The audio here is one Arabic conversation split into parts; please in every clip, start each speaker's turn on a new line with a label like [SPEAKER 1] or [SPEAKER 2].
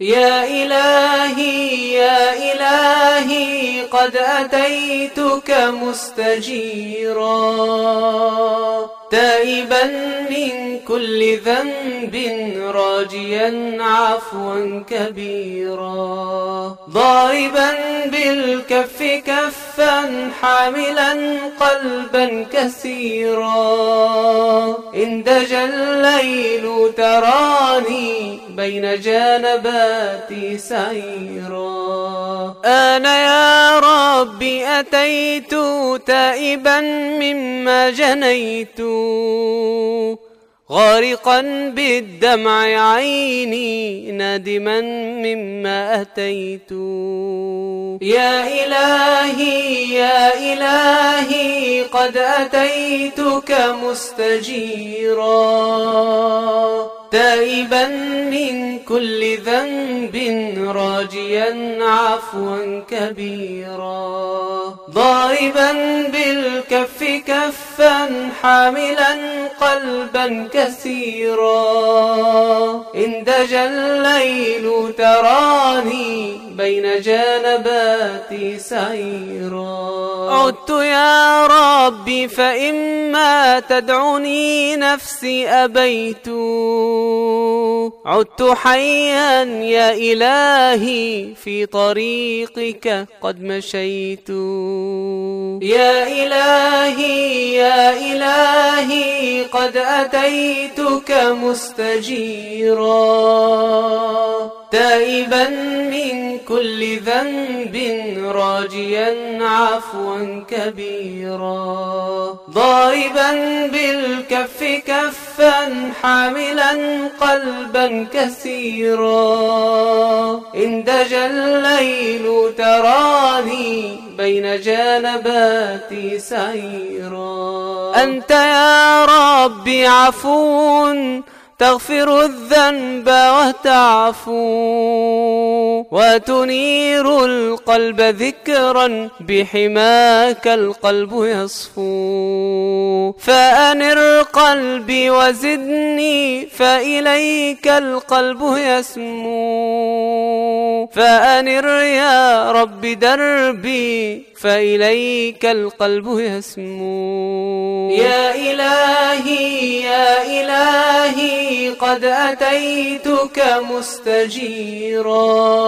[SPEAKER 1] يا إلهي يا إلهي قد أتيتك مستجيرا تائبا من كل ذنب راجيا عفوا كبيرا ضاربا بالكف كفا حاملا قلبا كثيرا إن دجى الليل تراني بين جانباتي سعيرا أنا يا ربي أتيت تائبا مما جنيت غارقا بالدمع عيني نادما مما أتيت يا إلهي يا إلهي قد أتيتك مستجيرا تائبا من كل ذنب راجيا عفوا كبيرا ضاربا بالكف كفا حاملا قلبا كثيرا إن دجى الليل تراني بين جانباتي سعيرا عدت يا ربي فإما تدعوني نفسي أبيت عدت حيا يا إلهي في طريقك قد مشيت يا إلهي يا إلهي قد أتيتك مستجيرا تائبا من كل ذنب راجيا عفوا كبيرا ضاربا بالكف كفا حاملا قلبا كثيرا إن دجى الليل تراني بين جانباتي سعيرا أنت يا ربي عفو تغفر الذنب وتعفو وتنير القلب ذكرا بحماك القلب يصفو فأنر قلبي وزدني فإليك القلب يسمو فأنر يا رب دربي فإليك القلب يسمو يا إلهي يا إلهي قد أتيتك مستجيرا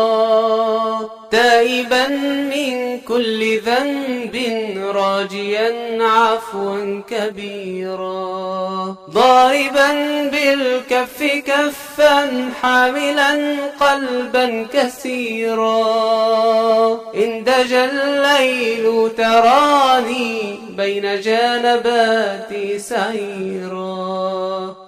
[SPEAKER 1] تائبا من كل ذنب راجيا عفوا كبيرا ضاربا بالكف كفا حاملا قلبا كثيرا إن دجى الليل تراني بين جانباتي سعيرا